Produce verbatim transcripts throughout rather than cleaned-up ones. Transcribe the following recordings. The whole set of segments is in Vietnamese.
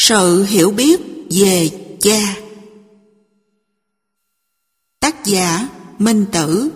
Sự hiểu biết về cha. Tác giả Minh Tử.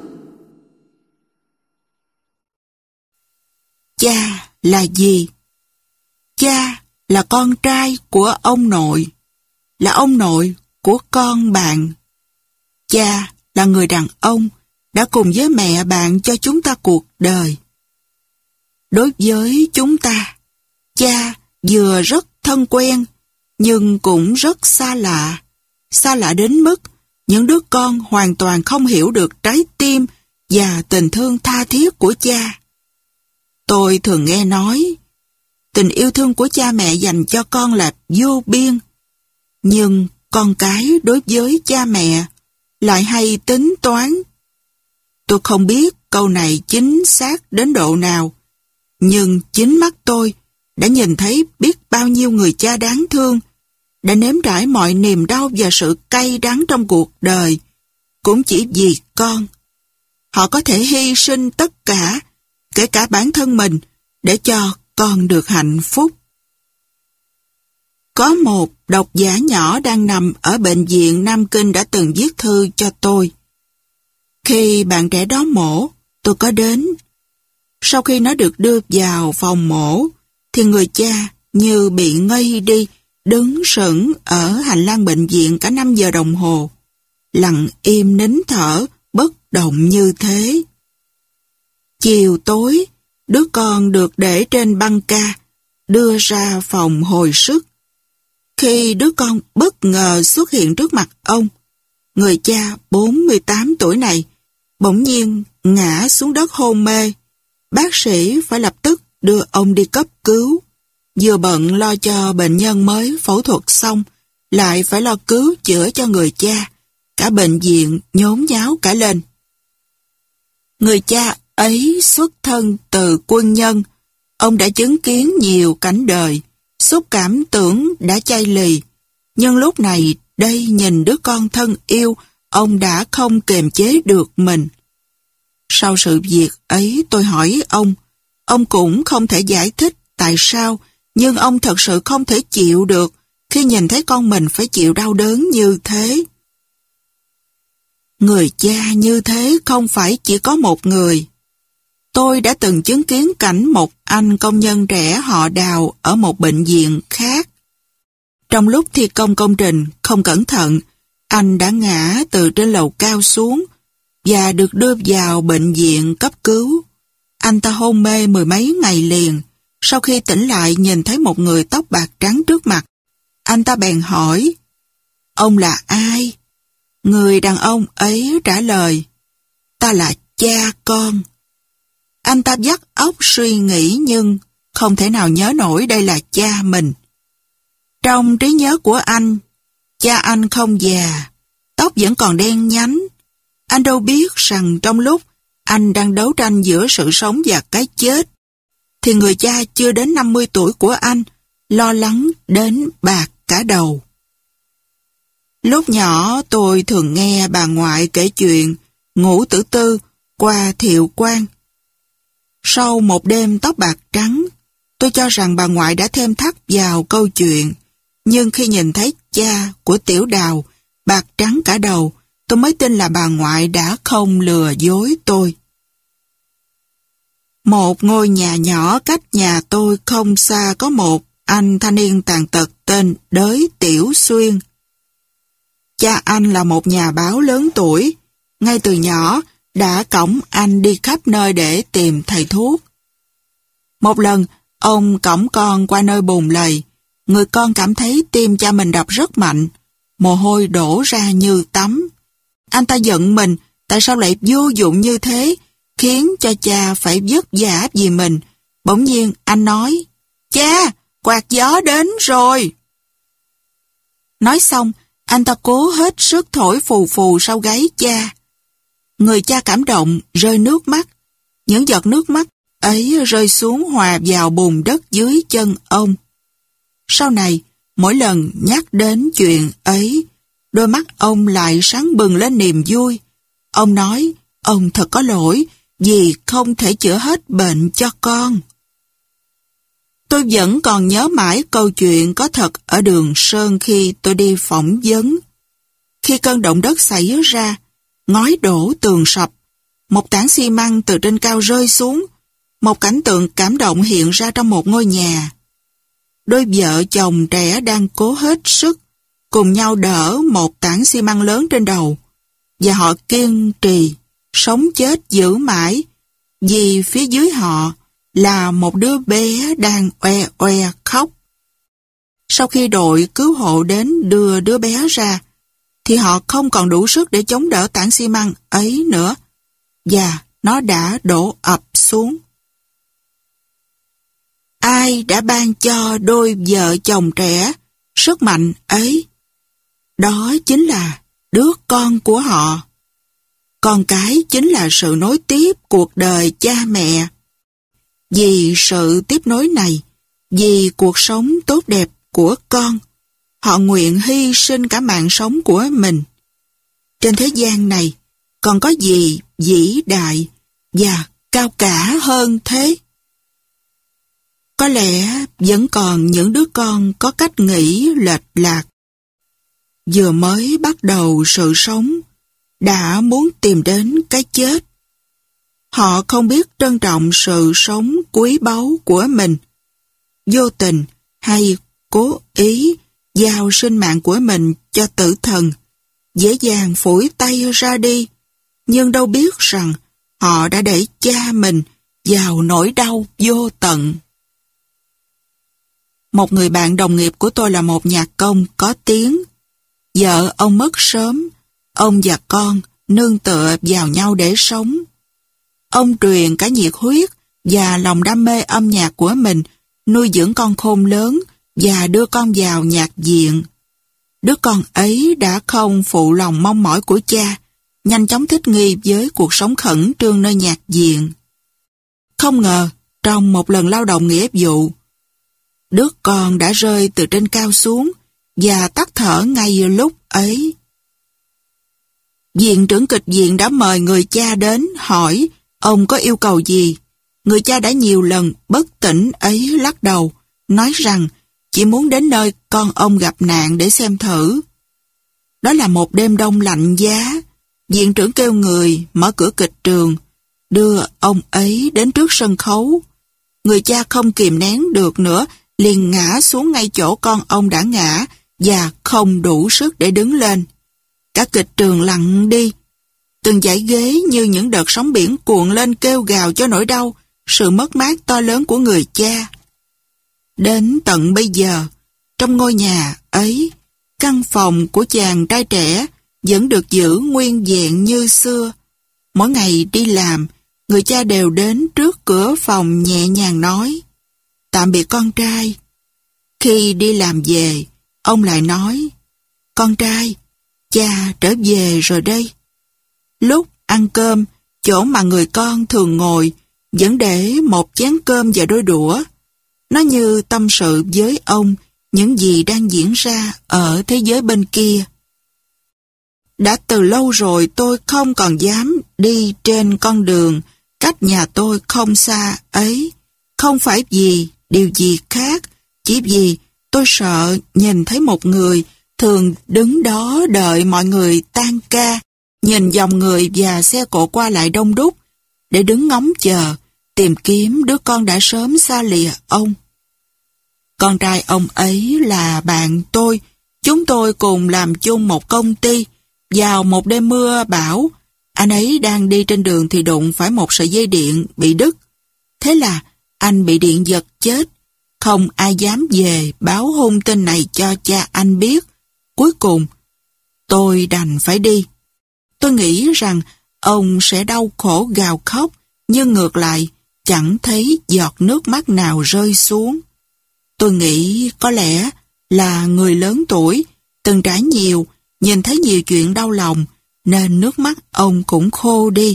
Cha là gì? Cha là con trai của ông nội, là ông nội của con bạn. Cha là người đàn ông đã cùng với mẹ bạn cho chúng ta cuộc đời. Đối với chúng ta, cha vừa rất thân quen, nhưng cũng rất xa lạ. Xa lạ đến mức những đứa con hoàn toàn không hiểu được trái tim và tình thương tha thiết của cha. Tôi thường nghe nói, tình yêu thương của cha mẹ dành cho con là vô biên. Nhưng con cái đối với cha mẹ lại hay tính toán. Tôi không biết câu này chính xác đến độ nào, nhưng chính mắt tôi đã nhìn thấy biết bao nhiêu người cha đáng thương, đã nếm trải mọi niềm đau và sự cay đắng trong cuộc đời, cũng chỉ vì con. Họ có thể hy sinh tất cả, kể cả bản thân mình, để cho con được hạnh phúc. Có một độc giả nhỏ đang nằm ở bệnh viện Nam Kinh đã từng viết thư cho tôi. Khi bạn trẻ đó mổ, tôi có đến. Sau khi nó được đưa vào phòng mổ, thì người cha như bị ngây đi, đứng sững ở hành lang bệnh viện cả năm giờ đồng hồ, lặng im nín thở, bất động như thế. Chiều tối, đứa con được để trên băng ca, đưa ra phòng hồi sức. Khi đứa con bất ngờ xuất hiện trước mặt ông, người cha bốn mươi tám tuổi này bỗng nhiên ngã xuống đất hôn mê. Bác sĩ phải lập tức đưa ông đi cấp cứu. Vừa bận lo cho bệnh nhân mới phẫu thuật xong, lại phải lo cứu chữa cho người cha. Cả bệnh viện nhốn nháo cả lên. Người cha ấy xuất thân từ quân nhân. Ông đã chứng kiến nhiều cảnh đời, xúc cảm tưởng đã chai lì. Nhưng lúc này, đây nhìn đứa con thân yêu, ông đã không kiềm chế được mình. Sau sự việc ấy tôi hỏi ông, ông cũng không thể giải thích tại sao, nhưng ông thật sự không thể chịu được khi nhìn thấy con mình phải chịu đau đớn như thế. Người cha như thế không phải chỉ có một người. Tôi đã từng chứng kiến cảnh một anh công nhân trẻ họ Đào ở một bệnh viện khác. Trong lúc thi công công trình không cẩn thận, anh đã ngã từ trên lầu cao xuống và được đưa vào bệnh viện cấp cứu. Anh ta hôn mê mười mấy ngày liền. Sau khi tỉnh lại nhìn thấy một người tóc bạc trắng trước mặt, anh ta bèn hỏi, ông là ai? Người đàn ông ấy trả lời, ta là cha con. Anh ta vắt óc suy nghĩ nhưng không thể nào nhớ nổi đây là cha mình. Trong trí nhớ của anh, cha anh không già, tóc vẫn còn đen nhánh. Anh đâu biết rằng trong lúc anh đang đấu tranh giữa sự sống và cái chết, thì người cha chưa đến năm mươi tuổi của anh lo lắng đến bạc cả đầu. Lúc nhỏ tôi thường nghe bà ngoại kể chuyện Ngũ Tử Tư qua Thiệu Quang. Sau một đêm tóc bạc trắng, tôi cho rằng bà ngoại đã thêm thắt vào câu chuyện, nhưng khi nhìn thấy cha của Tiểu Đào bạc trắng cả đầu, tôi mới tin là bà ngoại đã không lừa dối tôi. Một ngôi nhà nhỏ cách nhà tôi không xa có một anh thanh niên tàn tật tên Đới Tiểu Xuyên. Cha anh là một nhà báo lớn tuổi, ngay từ nhỏ đã cõng anh đi khắp nơi để tìm thầy thuốc. Một lần, ông cõng con qua nơi bùn lầy, người con cảm thấy tim cha mình đập rất mạnh, mồ hôi đổ ra như tắm. Anh ta giận mình, tại sao lại vô dụng như thế, khiến cho cha phải vất vả vì mình. Bỗng nhiên anh nói, cha, quạt gió đến rồi. Nói xong, anh ta cố hết sức thổi phù phù sau gáy cha. Người cha cảm động, rơi nước mắt. Những giọt nước mắt ấy rơi xuống hòa vào bùn đất dưới chân ông. Sau này, mỗi lần nhắc đến chuyện ấy, đôi mắt ông lại sáng bừng lên niềm vui. Ông nói, ông thật có lỗi vì không thể chữa hết bệnh cho con. Tôi vẫn còn nhớ mãi câu chuyện có thật ở Đường Sơn khi tôi đi phỏng vấn. Khi cơn động đất xảy ra, ngói đổ tường sập, một tảng xi măng từ trên cao rơi xuống, một cảnh tượng cảm động hiện ra trong một ngôi nhà. Đôi vợ chồng trẻ đang cố hết sức, cùng nhau đỡ một tảng xi măng lớn trên đầu, và họ kiên trì, sống chết giữ mãi, vì phía dưới họ là một đứa bé đang oe oe khóc. Sau khi đội cứu hộ đến đưa đứa bé ra, thì họ không còn đủ sức để chống đỡ tảng xi măng ấy nữa, và nó đã đổ ập xuống. Ai đã ban cho đôi vợ chồng trẻ sức mạnh ấy? Đó chính là đứa con của họ. Con cái chính là sự nối tiếp cuộc đời cha mẹ. Vì sự tiếp nối này, vì cuộc sống tốt đẹp của con, họ nguyện hy sinh cả mạng sống của mình. Trên thế gian này, còn có gì vĩ đại và cao cả hơn thế? Có lẽ vẫn còn những đứa con có cách nghĩ lệch lạc. Vừa mới bắt đầu sự sống, đã muốn tìm đến cái chết. Họ không biết trân trọng sự sống quý báu của mình. Vô tình hay cố ý giao sinh mạng của mình cho tử thần, dễ dàng phủi tay ra đi, nhưng đâu biết rằng họ đã đẩy cha mình vào nỗi đau vô tận. Một người bạn đồng nghiệp của tôi là một nhạc công có tiếng. Vợ ông mất sớm, ông và con nương tựa vào nhau để sống. Ông truyền cả nhiệt huyết và lòng đam mê âm nhạc của mình, nuôi dưỡng con khôn lớn và đưa con vào nhạc viện. Đứa con ấy đã không phụ lòng mong mỏi của cha, nhanh chóng thích nghi với cuộc sống khẩn trương nơi nhạc viện. Không ngờ, trong một lần lao động nghĩa vụ, đứa con đã rơi từ trên cao xuống và tắt thở ngay lúc ấy. Viện trưởng kịch viện đã mời người cha đến hỏi ông có yêu cầu gì. Người cha đã nhiều lần bất tỉnh ấy lắc đầu, nói rằng chỉ muốn đến nơi con ông gặp nạn để xem thử. Đó là một đêm đông lạnh giá. Viện trưởng kêu người mở cửa kịch trường, đưa ông ấy đến trước sân khấu. Người cha không kìm nén được nữa, liền ngã xuống ngay chỗ con ông đã ngã và không đủ sức để đứng lên. Cả kịch trường lặng đi. Từng dãy ghế như những đợt sóng biển cuộn lên kêu gào cho nỗi đau, sự mất mát to lớn của người cha. Đến tận bây giờ, trong ngôi nhà ấy, căn phòng của chàng trai trẻ vẫn được giữ nguyên vẹn như xưa. Mỗi ngày đi làm, người cha đều đến trước cửa phòng nhẹ nhàng nói, tạm biệt con trai. Khi đi làm về, ông lại nói, con trai, cha trở về rồi đây. Lúc ăn cơm, chỗ mà người con thường ngồi, vẫn để một chén cơm và đôi đũa. Nó như tâm sự với ông những gì đang diễn ra ở thế giới bên kia. Đã từ lâu rồi tôi không còn dám đi trên con đường cách nhà tôi không xa ấy. Không phải vì điều gì khác, chỉ vì tôi sợ nhìn thấy một người thường đứng đó đợi mọi người tan ca, nhìn dòng người và xe cộ qua lại đông đúc, để đứng ngóng chờ, tìm kiếm đứa con đã sớm xa lìa ông. Con trai ông ấy là bạn tôi, chúng tôi cùng làm chung một công ty. Vào một đêm mưa bão, anh ấy đang đi trên đường thì đụng phải một sợi dây điện bị đứt. Thế là anh bị điện giật chết. Không ai dám về báo hung tin này cho cha anh biết. Cuối cùng, tôi đành phải đi. Tôi nghĩ rằng ông sẽ đau khổ gào khóc, nhưng ngược lại, chẳng thấy giọt nước mắt nào rơi xuống. Tôi nghĩ có lẽ là người lớn tuổi, từng trải nhiều, nhìn thấy nhiều chuyện đau lòng, nên nước mắt ông cũng khô đi.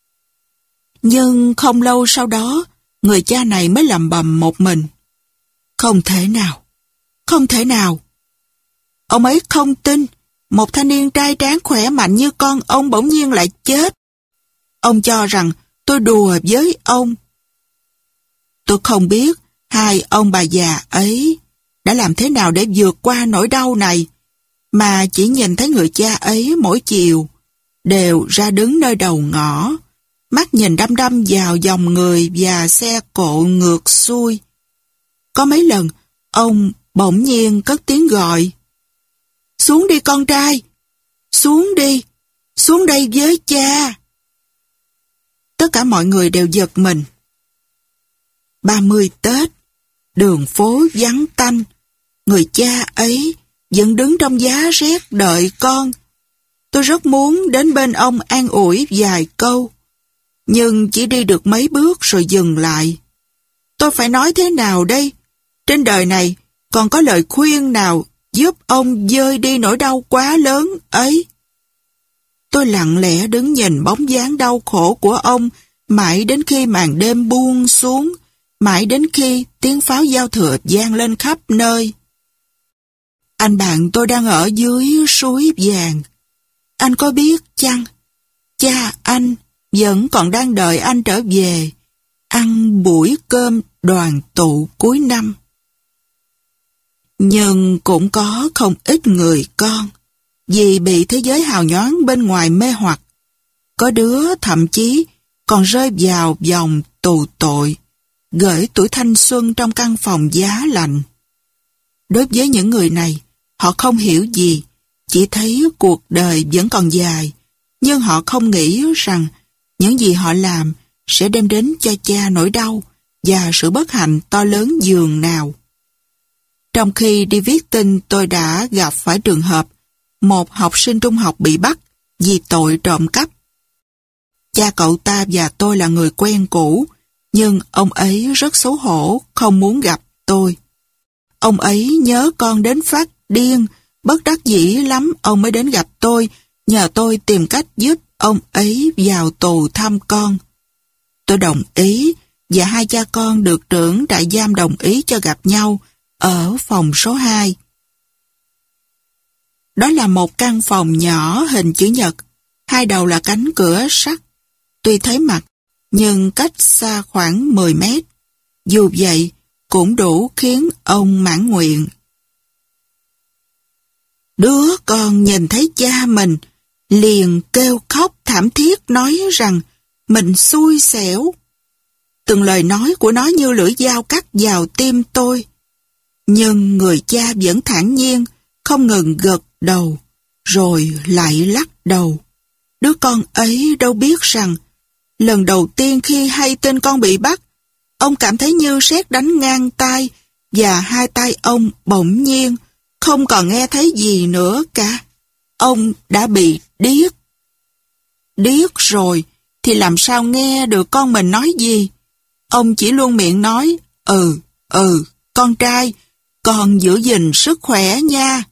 Nhưng không lâu sau đó, người cha này mới lầm bầm một mình. Không thể nào, không thể nào. Ông ấy không tin, một thanh niên trai tráng khỏe mạnh như con ông bỗng nhiên lại chết. Ông cho rằng tôi đùa với ông. Tôi không biết hai ông bà già ấy đã làm thế nào để vượt qua nỗi đau này, mà chỉ nhìn thấy người cha ấy mỗi chiều đều ra đứng nơi đầu ngõ, mắt nhìn đăm đăm vào dòng người và xe cộ ngược xuôi. Có mấy lần, ông bỗng nhiên cất tiếng gọi: "Xuống đi con trai! Xuống đi! Xuống đây với cha!" Tất cả mọi người đều giật mình. ba mươi Tết, đường phố vắng tanh, người cha ấy vẫn đứng trong giá rét đợi con. Tôi rất muốn đến bên ông an ủi vài câu, nhưng chỉ đi được mấy bước rồi dừng lại. Tôi phải nói thế nào đây? Trên đời này còn có lời khuyên nào giúp ông vơi đi nỗi đau quá lớn ấy? Tôi lặng lẽ đứng nhìn bóng dáng đau khổ của ông mãi đến khi màn đêm buông xuống, mãi đến khi tiếng pháo giao thừa vang lên khắp nơi. Anh bạn tôi đang ở dưới suối vàng. Anh có biết chăng? Cha anh vẫn còn đang đợi anh trở về, ăn buổi cơm đoàn tụ cuối năm. Nhưng cũng có không ít người con, vì bị thế giới hào nhoáng bên ngoài mê hoặc. Có đứa thậm chí còn rơi vào vòng tù tội, gửi tuổi thanh xuân trong căn phòng giá lạnh. Đối với những người này, họ không hiểu gì, chỉ thấy cuộc đời vẫn còn dài, nhưng họ không nghĩ rằng những gì họ làm sẽ đem đến cho cha nỗi đau và sự bất hạnh to lớn dường nào. Trong khi đi viết tin, tôi đã gặp phải trường hợp một học sinh trung học bị bắt vì tội trộm cắp. Cha cậu ta và tôi là người quen cũ, nhưng ông ấy rất xấu hổ, không muốn gặp tôi. Ông ấy nhớ con đến phát điên, bất đắc dĩ lắm ông mới đến gặp tôi, nhờ tôi tìm cách giúp ông ấy vào tù thăm con. Tôi đồng ý, và hai cha con được trưởng trại giam đồng ý cho gặp nhau ở phòng số hai. Đó là một căn phòng nhỏ hình chữ nhật, hai đầu là cánh cửa sắt. Tuy thấy mặt, nhưng cách xa khoảng mười mét. Dù vậy, cũng đủ khiến ông mãn nguyện. Đứa con nhìn thấy cha mình, liền kêu khóc thảm thiết nói rằng mình xui xẻo. Từng lời nói của nó như lưỡi dao cắt vào tim tôi. Nhưng người cha vẫn thản nhiên, không ngừng gật đầu, rồi lại lắc đầu. Đứa con ấy đâu biết rằng, lần đầu tiên khi hay tin con bị bắt, ông cảm thấy như sét đánh ngang tai, và hai tay ông bỗng nhiên không còn nghe thấy gì nữa cả. Ông đã bị điếc. Điếc rồi thì làm sao nghe được con mình nói gì? Ông chỉ luôn miệng nói, ừ, ừ, con trai, con giữ gìn sức khỏe nha.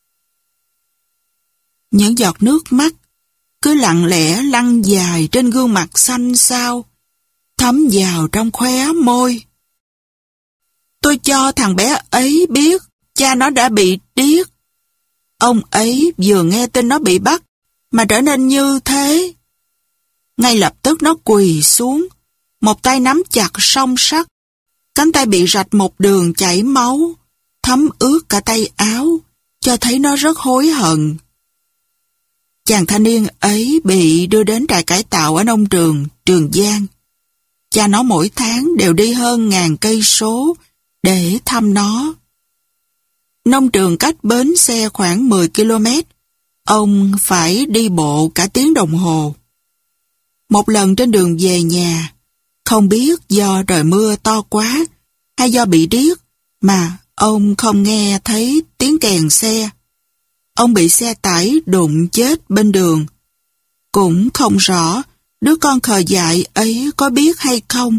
Những giọt nước mắt cứ lặng lẽ lăn dài trên gương mặt xanh xao, thấm vào trong khóe môi. Tôi cho thằng bé ấy biết cha nó đã bị điếc. Ông ấy vừa nghe tin nó bị bắt mà trở nên như thế. Ngay lập tức nó quỳ xuống, một tay nắm chặt song sắt, cánh tay bị rạch một đường chảy máu, thấm ướt cả tay áo, cho thấy nó rất hối hận. Chàng thanh niên ấy bị đưa đến trại cải tạo ở nông trường Trường Giang. Cha nó mỗi tháng đều đi hơn ngàn cây số để thăm nó. Nông trường cách bến xe khoảng mười ki lô mét, ông phải đi bộ cả tiếng đồng hồ. Một lần trên đường về nhà, không biết do trời mưa to quá hay do bị điếc mà ông không nghe thấy tiếng kèn xe. Ông bị xe tải đụng chết bên đường. Cũng không rõ đứa con khờ dại ấy có biết hay không.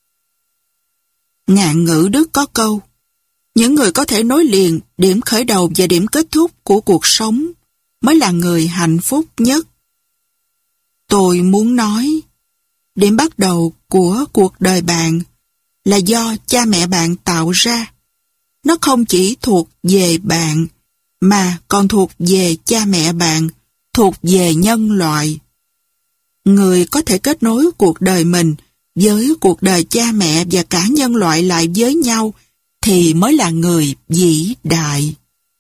Ngạn ngữ Đức có câu, những người có thể nối liền điểm khởi đầu và điểm kết thúc của cuộc sống mới là người hạnh phúc nhất. Tôi muốn nói, điểm bắt đầu của cuộc đời bạn là do cha mẹ bạn tạo ra. Nó không chỉ thuộc về bạn, mà còn thuộc về cha mẹ bạn, thuộc về nhân loại. Người có thể kết nối cuộc đời mình với cuộc đời cha mẹ và cả nhân loại lại với nhau, thì mới là người vĩ đại.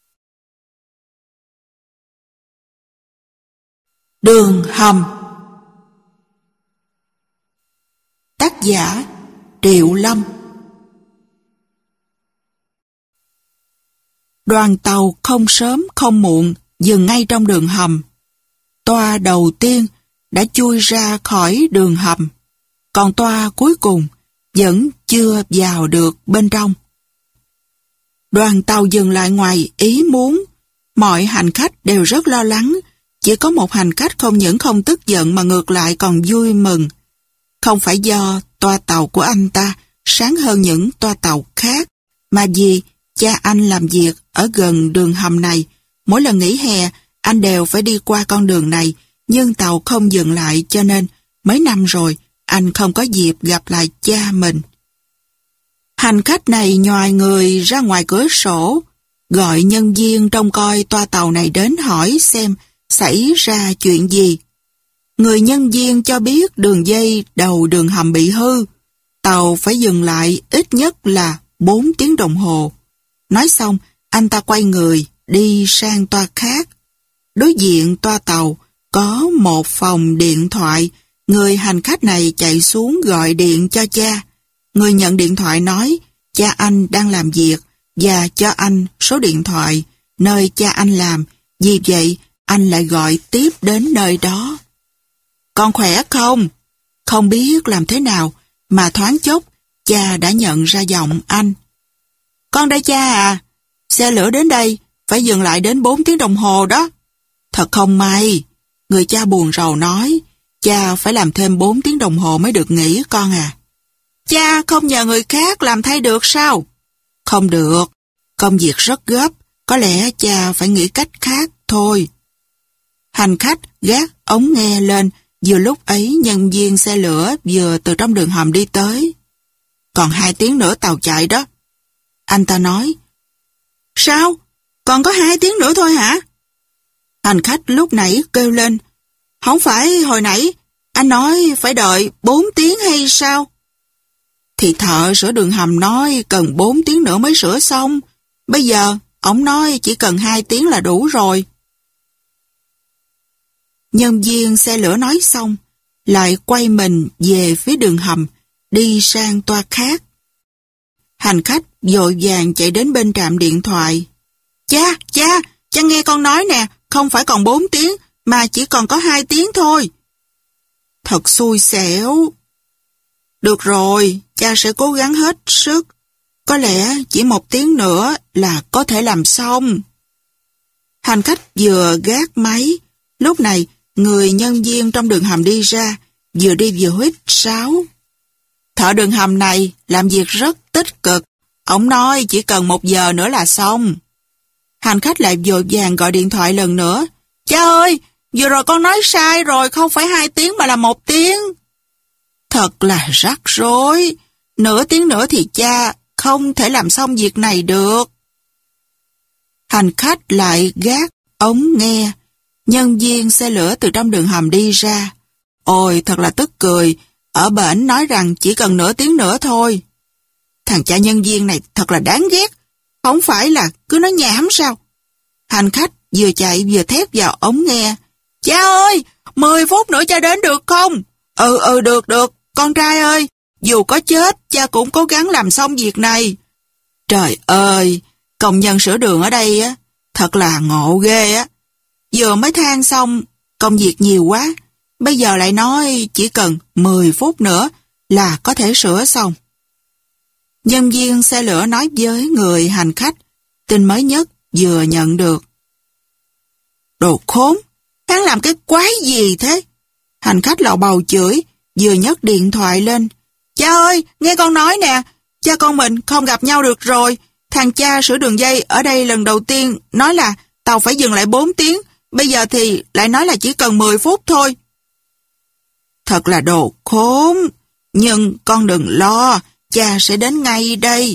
Đường hầm. Tác giả Triệu Lâm. Đoàn tàu không sớm không muộn dừng ngay trong đường hầm. Toa đầu tiên đã chui ra khỏi đường hầm, còn toa cuối cùng vẫn chưa vào được bên trong. Đoàn tàu dừng lại ngoài ý muốn. Mọi hành khách đều rất lo lắng. Chỉ có một hành khách không những không tức giận mà ngược lại còn vui mừng. Không phải do toa tàu của anh ta sáng hơn những toa tàu khác, mà vì cha anh làm việc ở gần đường hầm này. Mỗi lần nghỉ hè, anh đều phải đi qua con đường này, nhưng tàu không dừng lại, cho nên mấy năm rồi anh không có dịp gặp lại cha mình. Hành khách này nhoài người ra ngoài cửa sổ, gọi nhân viên trông coi toa tàu này đến hỏi xem xảy ra chuyện gì. Người nhân viên cho biết đường dây đầu đường hầm bị hư, tàu phải dừng lại ít nhất là bốn tiếng đồng hồ. Nói xong, anh ta quay người đi sang toa khác. Đối diện toa tàu có một phòng điện thoại. Người hành khách này chạy xuống gọi điện cho cha. Người nhận điện thoại nói cha anh đang làm việc và cho anh số điện thoại nơi cha anh làm. Vì vậy, anh lại gọi tiếp đến nơi đó. Con khỏe không? Không biết làm thế nào mà thoáng chốc cha đã nhận ra giọng anh. Con đây cha à, xe lửa đến đây phải dừng lại đến bốn tiếng đồng hồ đó. Thật không may, người cha buồn rầu nói, cha phải làm thêm bốn tiếng đồng hồ mới được nghỉ con à. Cha không nhờ người khác làm thay được sao? Không được, công việc rất gấp, có lẽ cha phải nghĩ cách khác thôi. Hành khách gác ống nghe lên, vừa lúc ấy nhân viên xe lửa vừa từ trong đường hầm đi tới. Còn hai tiếng nữa tàu chạy đó. Anh ta nói, sao? Còn có hai tiếng nữa thôi hả? Hành khách lúc nãy kêu lên, không phải hồi nãy anh nói phải đợi bốn tiếng hay sao? Thì thợ sửa đường hầm nói cần bốn tiếng nữa mới sửa xong. Bây giờ ổng nói chỉ cần hai tiếng là đủ rồi. Nhân viên xe lửa nói xong, lại quay mình về phía đường hầm, đi sang toa khác. Hành khách vội vàng chạy đến bên trạm điện thoại. Cha, cha, cha nghe con nói nè, không phải còn bốn tiếng, mà chỉ còn có hai tiếng thôi. Thật xui xẻo. Được rồi, cha sẽ cố gắng hết sức. Có lẽ chỉ một tiếng nữa là có thể làm xong. Hành khách vừa gác máy. Lúc này, người nhân viên trong đường hầm đi ra, vừa đi vừa huýt sáo. Thợ đường hầm này làm việc rất tích cực. Ông nói chỉ cần một giờ nữa là xong. Hành khách lại vội vàng gọi điện thoại lần nữa. Cha ơi, vừa rồi con nói sai rồi, không phải hai tiếng mà là một tiếng. Thật là rắc rối. Nửa tiếng nữa thì cha không thể làm xong việc này được. Hành khách lại gác ống nghe. Nhân viên xe lửa từ trong đường hầm đi ra. Ôi, thật là tức cười. Ở bển nói rằng chỉ cần nửa tiếng nữa thôi. Thằng cha nhân viên này thật là đáng ghét. Không phải là cứ nói nhảm sao? Hành khách vừa chạy vừa thét vào ống nghe. Cha ơi, mười phút nữa cha đến được không? Ừ, ừ, được, được. Con trai ơi, dù có chết, cha cũng cố gắng làm xong việc này. Trời ơi, công nhân sửa đường ở đây á, thật là ngộ ghê á. Vừa mới than xong, công việc nhiều quá. Bây giờ lại nói chỉ cần mười phút nữa là có thể sửa xong. Nhân viên xe lửa nói với người hành khách tin mới nhất vừa nhận được. Đồ khốn, hắn làm cái quái gì thế? Hành khách lạo bầu chửi, vừa nhấc điện thoại lên. Cha ơi, nghe con nói nè, cha con mình không gặp nhau được rồi. Thằng cha sửa đường dây ở đây lần đầu tiên nói là tàu phải dừng lại bốn tiếng, bây giờ thì lại nói là chỉ cần mười phút thôi. Thật là đồ khốn, nhưng con đừng lo, cha sẽ đến ngay đây.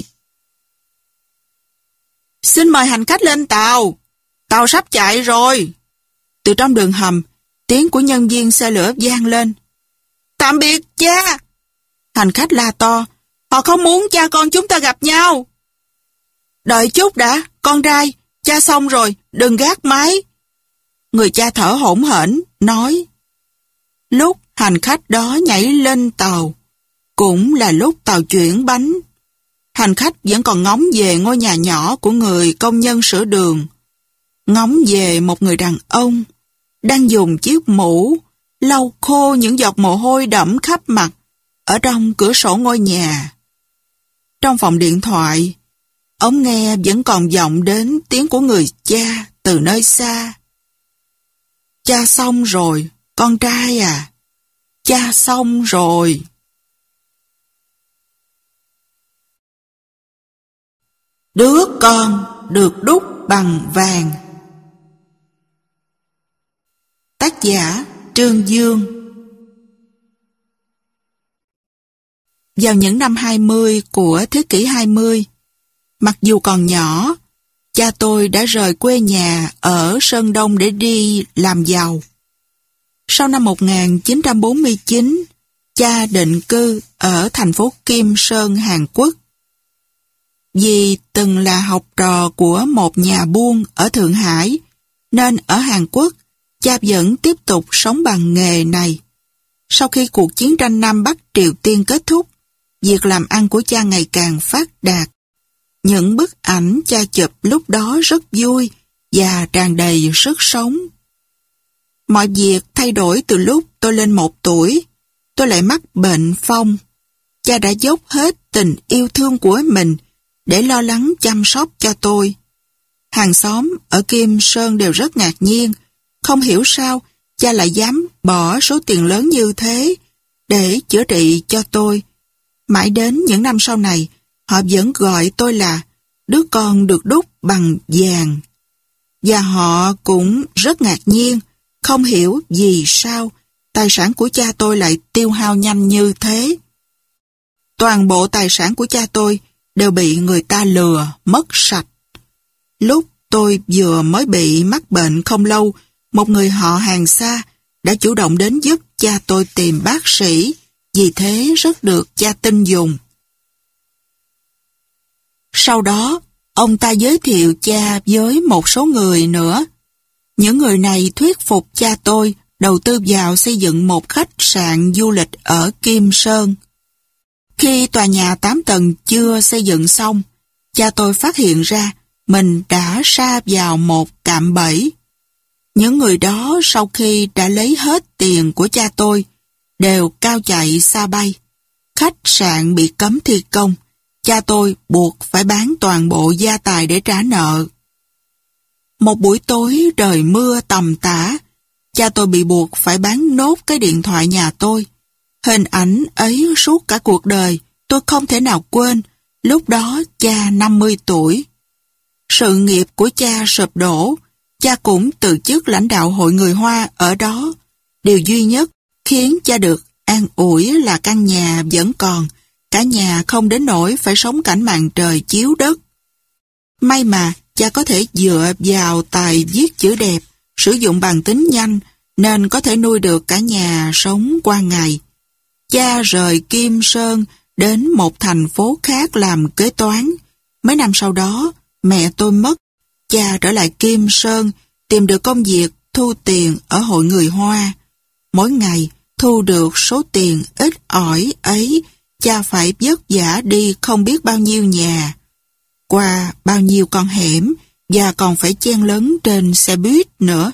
Xin mời hành khách lên tàu, tàu sắp chạy rồi. Từ trong đường hầm, tiếng của nhân viên xe lửa vang lên. Tạm biệt cha. Hành khách la to, họ không muốn cha con chúng ta gặp nhau. Đợi chút đã, con trai, cha xong rồi, đừng gác máy. Người cha thở hổn hển, nói. Lúc hành khách đó nhảy lên tàu, cũng là lúc tàu chuyển bánh. Hành khách vẫn còn ngóng về ngôi nhà nhỏ của người công nhân sửa đường. Ngóng về một người đàn ông, đang dùng chiếc mũ, lau khô những giọt mồ hôi đẫm khắp mặt, ở trong cửa sổ ngôi nhà. Trong phòng điện thoại, ống nghe vẫn còn vọng đến tiếng của người cha từ nơi xa. Cha xong rồi, con trai à. Cha xong rồi. Đứa con được đúc bằng vàng. Tác giả Trương Dương. Vào những năm hai mươi của thế kỷ hai mươi, mặc dù còn nhỏ, cha tôi đã rời quê nhà ở Sơn Đông để đi làm giàu. Sau năm một nghìn chín trăm bốn mươi chín, cha định cư ở thành phố Kim Sơn, Hàn Quốc. Vì từng là học trò của một nhà buôn ở Thượng Hải, nên ở Hàn Quốc, cha vẫn tiếp tục sống bằng nghề này. Sau khi cuộc chiến tranh Nam Bắc Triều Tiên kết thúc, việc làm ăn của cha ngày càng phát đạt. Những bức ảnh cha chụp lúc đó rất vui và tràn đầy sức sống. Mọi việc thay đổi từ lúc tôi lên một tuổi. Tôi lại mắc bệnh phong. Cha đã dốc hết tình yêu thương của mình để lo lắng chăm sóc cho tôi. Hàng xóm ở Kim Sơn đều rất ngạc nhiên, không hiểu sao cha lại dám bỏ số tiền lớn như thế để chữa trị cho tôi. Mãi đến những năm sau này, họ vẫn gọi tôi là đứa con được đúc bằng vàng. Và họ cũng rất ngạc nhiên, không hiểu vì sao tài sản của cha tôi lại tiêu hao nhanh như thế. Toàn bộ tài sản của cha tôi đều bị người ta lừa, mất sạch. Lúc tôi vừa mới bị mắc bệnh không lâu, một người họ hàng xa đã chủ động đến giúp cha tôi tìm bác sĩ, vì thế rất được cha tin dùng. Sau đó, ông ta giới thiệu cha với một số người nữa. Những người này thuyết phục cha tôi đầu tư vào xây dựng một khách sạn du lịch ở Kim Sơn. Khi tòa nhà tám tầng chưa xây dựng xong, cha tôi phát hiện ra mình đã sa vào một cạm bẫy. Những người đó sau khi đã lấy hết tiền của cha tôi, đều cao chạy xa bay. Khách sạn bị cấm thi công, cha tôi buộc phải bán toàn bộ gia tài để trả nợ. Một buổi tối trời mưa tầm tã, cha tôi bị buộc phải bán nốt cái điện thoại nhà tôi. Hình ảnh ấy suốt cả cuộc đời, tôi không thể nào quên. Lúc đó cha năm mươi tuổi. Sự nghiệp của cha sụp đổ, cha cũng từ chức lãnh đạo hội người Hoa ở đó. Điều duy nhất khiến cha được an ủi là căn nhà vẫn còn, cả nhà không đến nỗi phải sống cảnh màn trời chiếu đất. May mà cha có thể dựa vào tài viết chữ đẹp, sử dụng bàn tính nhanh, nên có thể nuôi được cả nhà sống qua ngày. Cha rời Kim Sơn đến một thành phố khác làm kế toán. Mấy năm sau đó, mẹ tôi mất. Cha trở lại Kim Sơn, tìm được công việc thu tiền ở hội người Hoa. Mỗi ngày, thu được số tiền ít ỏi ấy, cha phải vất vả đi không biết bao nhiêu nhà, qua bao nhiêu con hẻm, và còn phải chen lấn trên xe buýt nữa.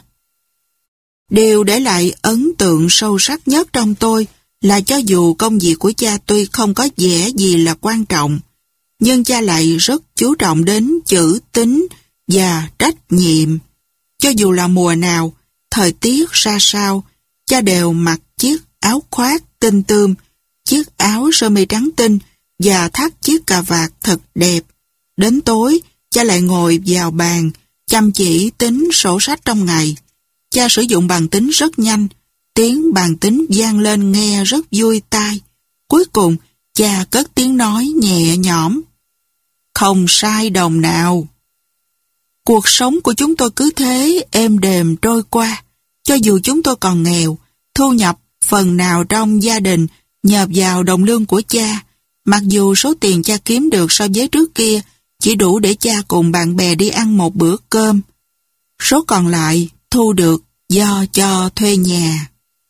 Điều để lại ấn tượng sâu sắc nhất trong tôi là cho dù công việc của cha tuy không có vẻ gì là quan trọng, nhưng cha lại rất chú trọng đến chữ tín và trách nhiệm. Cho dù là mùa nào, thời tiết ra sao, cha đều mặc chiếc áo khoác tinh tươm, chiếc áo sơ mi trắng tinh và thắt chiếc cà vạt thật đẹp. Đến tối, cha lại ngồi vào bàn, chăm chỉ tính sổ sách trong ngày. Cha sử dụng bàn tính rất nhanh, tiếng bàn tính vang lên nghe rất vui tai. Cuối cùng, cha cất tiếng nói nhẹ nhõm. Không sai đồng nào. Cuộc sống của chúng tôi cứ thế êm đềm trôi qua. Cho dù chúng tôi còn nghèo, thu nhập phần nào trong gia đình Nhờ vào đồng lương của cha, mặc dù số tiền cha kiếm được so với trước kia chỉ đủ để cha cùng bạn bè đi ăn một bữa cơm, số còn lại thu được do cho thuê nhà.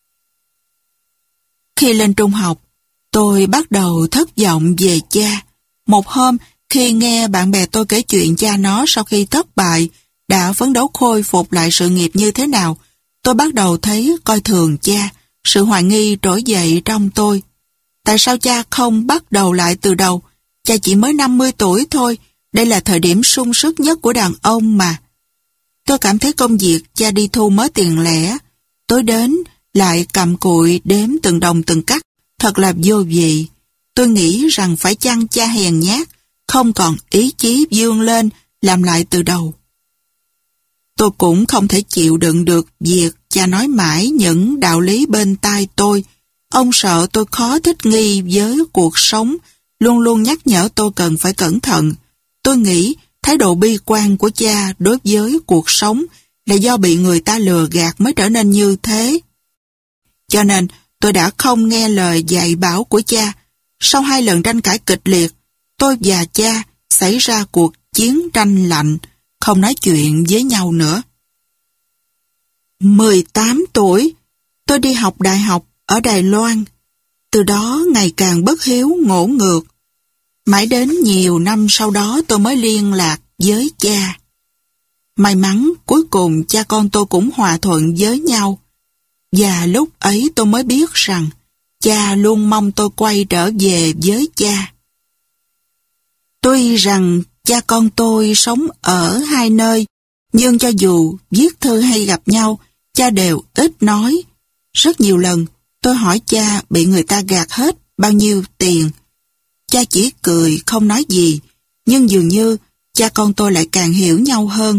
Khi lên trung học, tôi bắt đầu thất vọng về cha. Một hôm, khi nghe bạn bè tôi kể chuyện cha nó sau khi thất bại đã phấn đấu khôi phục lại sự nghiệp như thế nào, tôi bắt đầu thấy coi thường cha. Sự hoài nghi trỗi dậy trong tôi. Tại sao cha không bắt đầu lại từ đầu? Cha chỉ mới năm mươi tuổi thôi, đây là thời điểm sung sức nhất của đàn ông mà. Tôi cảm thấy công việc cha đi thu mớ tiền lẻ, tối đến lại cầm cụi đếm từng đồng từng cắt, thật là vô vị. Tôi nghĩ rằng phải chăng cha hèn nhát, không còn ý chí vươn lên, làm lại từ đầu. Tôi cũng không thể chịu đựng được việc cha nói mãi những đạo lý bên tai tôi. Ông sợ tôi khó thích nghi với cuộc sống, luôn luôn nhắc nhở tôi cần phải cẩn thận. Tôi nghĩ thái độ bi quan của cha đối với cuộc sống là do bị người ta lừa gạt mới trở nên như thế. Cho nên tôi đã không nghe lời dạy bảo của cha. Sau hai lần tranh cãi kịch liệt, tôi và cha xảy ra cuộc chiến tranh lạnh, không nói chuyện với nhau nữa. mười tám tuổi, tôi đi học đại học ở Đài Loan. Từ đó ngày càng bất hiếu ngỗ ngược. Mãi đến nhiều năm sau đó tôi mới liên lạc với cha. May mắn cuối cùng cha con tôi cũng hòa thuận với nhau. Và lúc ấy tôi mới biết rằng cha luôn mong tôi quay trở về với cha. Tuy rằng cha con tôi sống ở hai nơi, nhưng cho dù viết thư hay gặp nhau, cha đều ít nói. Rất nhiều lần tôi hỏi cha bị người ta gạt hết bao nhiêu tiền. Cha chỉ cười không nói gì, nhưng dường như cha con tôi lại càng hiểu nhau hơn.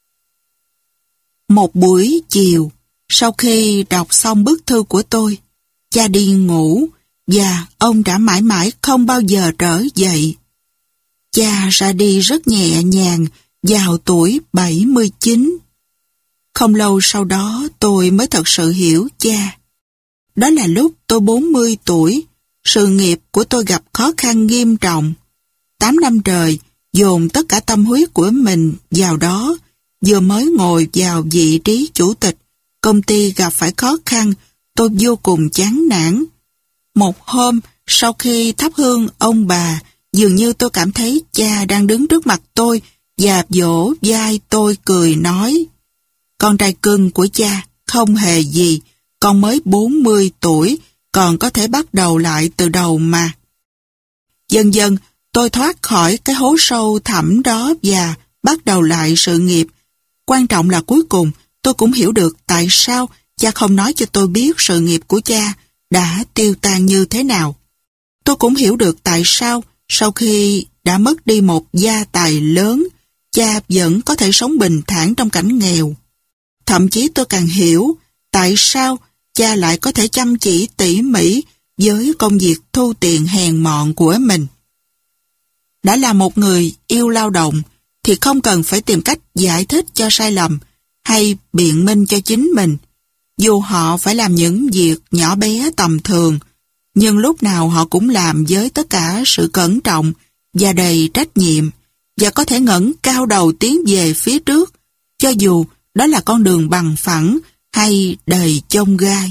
Một buổi chiều, sau khi đọc xong bức thư của tôi, cha đi ngủ và ông đã mãi mãi không bao giờ trở dậy. Cha ra đi rất nhẹ nhàng vào tuổi bảy mươi chín. Không lâu sau đó tôi mới thật sự hiểu cha. Đó là lúc tôi bốn mươi tuổi, sự nghiệp của tôi gặp khó khăn nghiêm trọng. Tám năm trời, dồn tất cả tâm huyết của mình vào đó, vừa mới ngồi vào vị trí chủ tịch, công ty gặp phải khó khăn, tôi vô cùng chán nản. Một hôm, sau khi thắp hương ông bà, dường như tôi cảm thấy cha đang đứng trước mặt tôi và vỗ vai tôi cười nói: "Con trai cưng của cha, không hề gì, con mới bốn mươi tuổi, còn có thể bắt đầu lại từ đầu mà." Dần dần, tôi thoát khỏi cái hố sâu thẳm đó và bắt đầu lại sự nghiệp. Quan trọng là cuối cùng, tôi cũng hiểu được tại sao cha không nói cho tôi biết sự nghiệp của cha đã tiêu tan như thế nào. Tôi cũng hiểu được tại sao sau khi đã mất đi một gia tài lớn, cha vẫn có thể sống bình thản trong cảnh nghèo. Thậm chí tôi càng hiểu tại sao cha lại có thể chăm chỉ tỉ mỉ với công việc thu tiền hèn mọn của mình. Đã là một người yêu lao động thì không cần phải tìm cách giải thích cho sai lầm hay biện minh cho chính mình. Dù họ phải làm những việc nhỏ bé tầm thường, nhưng lúc nào họ cũng làm với tất cả sự cẩn trọng và đầy trách nhiệm, và có thể ngẩng cao đầu tiến về phía trước, cho dù đó là con đường bằng phẳng hay đầy chông gai.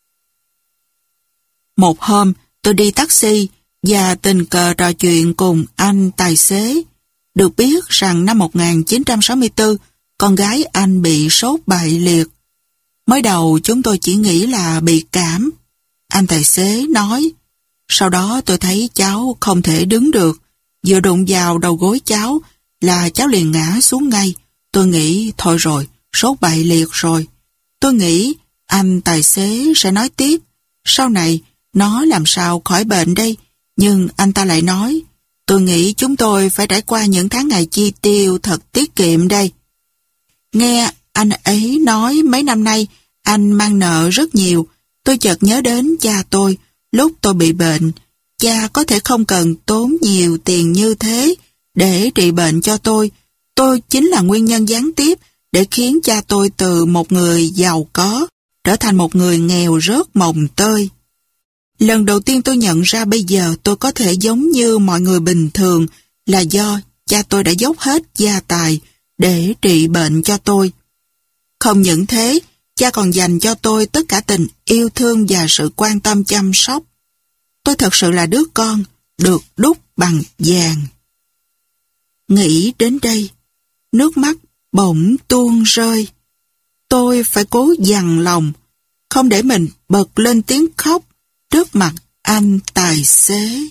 Một hôm, tôi đi taxi và tình cờ trò chuyện cùng anh tài xế. Được biết rằng năm một nghìn chín trăm sáu mươi tư, con gái anh bị sốt bại liệt. Mới đầu chúng tôi chỉ nghĩ là bị cảm. Anh tài xế nói, sau đó tôi thấy cháu không thể đứng được. Vừa đụng vào đầu gối cháu là cháu liền ngã xuống ngay. Tôi nghĩ thôi rồi, sốt bại liệt rồi. Tôi nghĩ anh tài xế sẽ nói tiếp, sau này nó làm sao khỏi bệnh đây. Nhưng anh ta lại nói, tôi nghĩ chúng tôi phải trải qua những tháng ngày chi tiêu thật tiết kiệm đây. Nghe anh ấy nói mấy năm nay anh mang nợ rất nhiều. Tôi chợt nhớ đến cha tôi. Lúc tôi bị bệnh, cha có thể không cần tốn nhiều tiền như thế để trị bệnh cho tôi. Tôi chính là nguyên nhân gián tiếp để khiến cha tôi từ một người giàu có trở thành một người nghèo rớt mồng tơi. Lần đầu tiên tôi nhận ra bây giờ tôi có thể giống như mọi người bình thường là do cha tôi đã dốc hết gia tài để trị bệnh cho tôi. Không những thế, cha còn dành cho tôi tất cả tình yêu thương và sự quan tâm chăm sóc. Tôi thật sự là đứa con được đúc bằng vàng. Nghĩ đến đây, nước mắt bỗng tuôn rơi. Tôi phải cố dằn lòng, không để mình bật lên tiếng khóc trước mặt anh tài xế.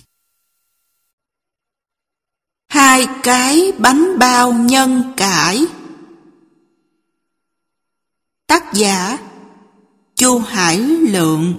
Hai cái bánh bao nhân cải. Tác giả Chu Hải Lượng.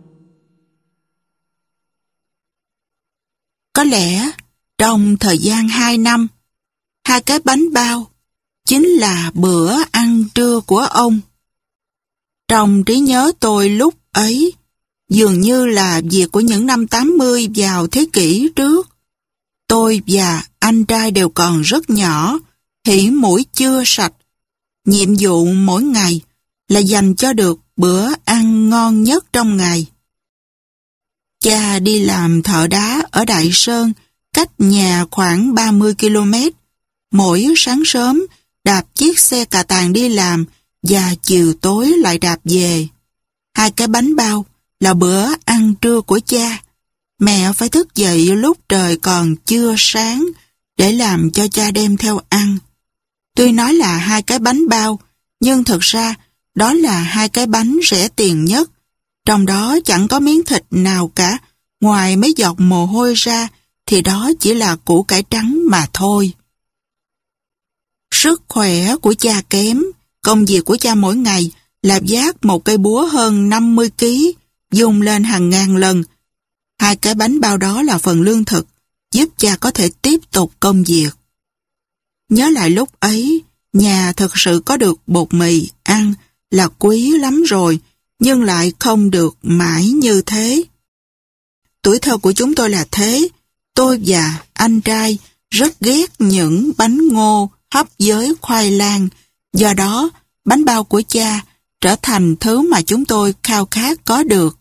Có lẽ trong thời gian hai năm, hai cái bánh bao chính là bữa ăn trưa của ông. Trong trí nhớ tôi lúc ấy, dường như là việc của những năm tám mươi vào thế kỷ trước. Tôi và anh trai đều còn rất nhỏ, hỉ mũi chưa sạch. Nhiệm vụ mỗi ngày là dành cho được bữa ăn ngon nhất trong ngày. Cha đi làm thợ đá ở Đại Sơn, cách nhà khoảng ba mươi ki lô mét. Mỗi sáng sớm, đạp chiếc xe cà tàng đi làm và chiều tối lại đạp về. Hai cái bánh bao là bữa ăn trưa của cha. Mẹ phải thức dậy lúc trời còn chưa sáng để làm cho cha đem theo ăn. Tuy nói là hai cái bánh bao, nhưng thực ra đó là hai cái bánh rẻ tiền nhất. Trong đó chẳng có miếng thịt nào cả, ngoài mấy giọt mồ hôi ra thì đó chỉ là củ cải trắng mà thôi. Sức khỏe của cha kém, công việc của cha mỗi ngày là vác một cây búa hơn năm mươi ki lô gam, dùng lên hàng ngàn lần. Hai cái bánh bao đó là phần lương thực, giúp cha có thể tiếp tục công việc. Nhớ lại lúc ấy, nhà thực sự có được bột mì ăn là quý lắm rồi, nhưng lại không được mãi như thế. Tuổi thơ của chúng tôi là thế, tôi và anh trai rất ghét những bánh ngô hấp với khoai lang, do đó bánh bao của cha trở thành thứ mà chúng tôi khao khát có được.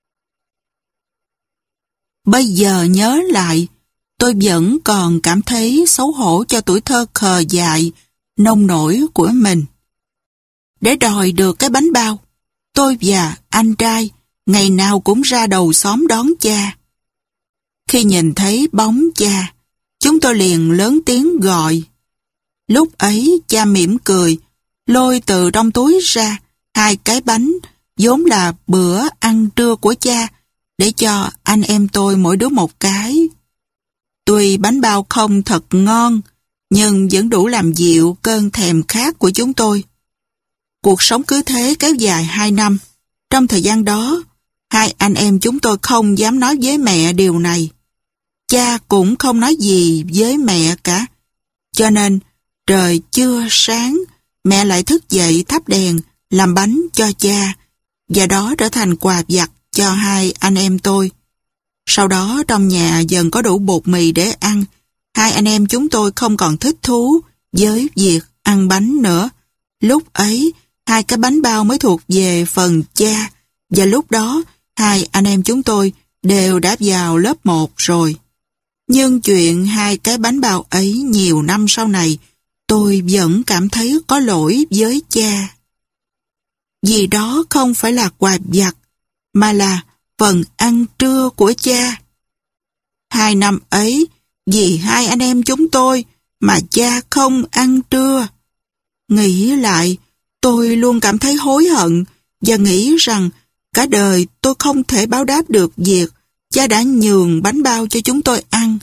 Bây giờ nhớ lại, tôi vẫn còn cảm thấy xấu hổ cho tuổi thơ khờ dại, nông nổi của mình. Để đòi được cái bánh bao, tôi và anh trai ngày nào cũng ra đầu xóm đón cha. Khi nhìn thấy bóng cha, chúng tôi liền lớn tiếng gọi. Lúc ấy cha mỉm cười, lôi từ trong túi ra hai cái bánh, vốn là bữa ăn trưa của cha, để cho anh em tôi mỗi đứa một cái. Tuy bánh bao không thật ngon, nhưng vẫn đủ làm dịu cơn thèm khát của chúng tôi. Cuộc sống cứ thế kéo dài hai năm. Trong thời gian đó, hai anh em chúng tôi không dám nói với mẹ điều này. Cha cũng không nói gì với mẹ cả. Cho nên, trời chưa sáng, mẹ lại thức dậy thắp đèn, làm bánh cho cha, và đó trở thành quà vặt cho hai anh em tôi. Sau đó trong nhà dần có đủ bột mì để ăn, hai anh em chúng tôi không còn thích thú với việc ăn bánh nữa. Lúc ấy, hai cái bánh bao mới thuộc về phần cha, và lúc đó hai anh em chúng tôi đều đã vào lớp một rồi. Nhưng chuyện hai cái bánh bao ấy nhiều năm sau này, tôi vẫn cảm thấy có lỗi với cha. Vì đó không phải là quà vặt, mà là phần ăn trưa của cha. Hai năm ấy, vì hai anh em chúng tôi mà cha không ăn trưa. Nghĩ lại, tôi luôn cảm thấy hối hận và nghĩ rằng cả đời tôi không thể báo đáp được việc cha đã nhường bánh bao cho chúng tôi ăn.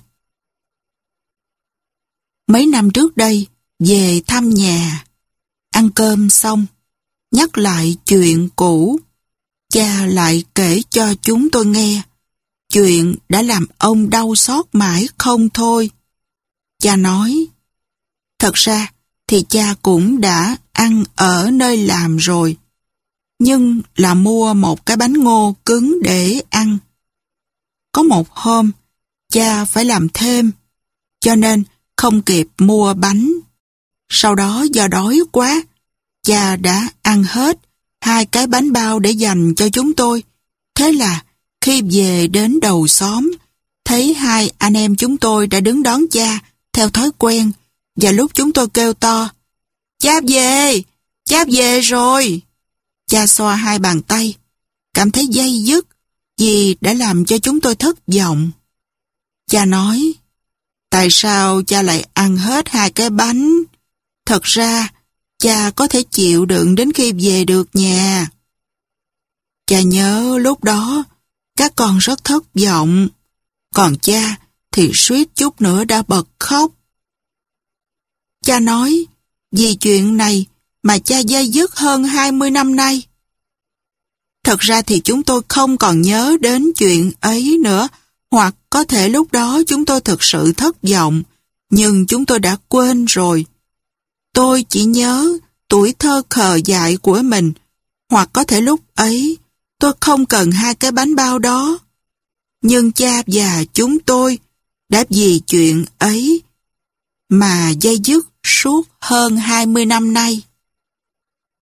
Mấy năm trước đây, về thăm nhà, ăn cơm xong, nhắc lại chuyện cũ, cha lại kể cho chúng tôi nghe chuyện đã làm ông đau xót mãi không thôi. Cha nói, thật ra thì cha cũng đã ăn ở nơi làm rồi, nhưng là mua một cái bánh ngô cứng để ăn. Có một hôm, cha phải làm thêm, cho nên không kịp mua bánh. Sau đó do đói quá, cha đã ăn hết hai cái bánh bao để dành cho chúng tôi. Thế là Khi về đến đầu xóm, thấy hai anh em chúng tôi đã đứng đón cha theo thói quen, và lúc chúng tôi kêu to, cha về, cha về rồi. Cha xoa hai bàn tay, cảm thấy day dứt vì đã làm cho chúng tôi thất vọng. Cha nói, tại sao cha lại ăn hết hai cái bánh? Thật ra, cha có thể chịu đựng đến khi về được nhà. Cha nhớ lúc đó, các con rất thất vọng, còn cha thì suýt chút nữa đã bật khóc. Cha nói, vì chuyện này mà cha day dứt hơn hai mươi năm nay. Thật ra thì chúng tôi không còn nhớ đến chuyện ấy nữa, hoặc có thể lúc đó chúng tôi thực sự thất vọng, nhưng chúng tôi đã quên rồi. Tôi chỉ nhớ tuổi thơ khờ dại của mình, hoặc có thể lúc ấy tôi không cần hai cái bánh bao đó. Nhưng cha và chúng tôi đã vì chuyện ấy mà day dứt suốt hơn hai mươi năm nay.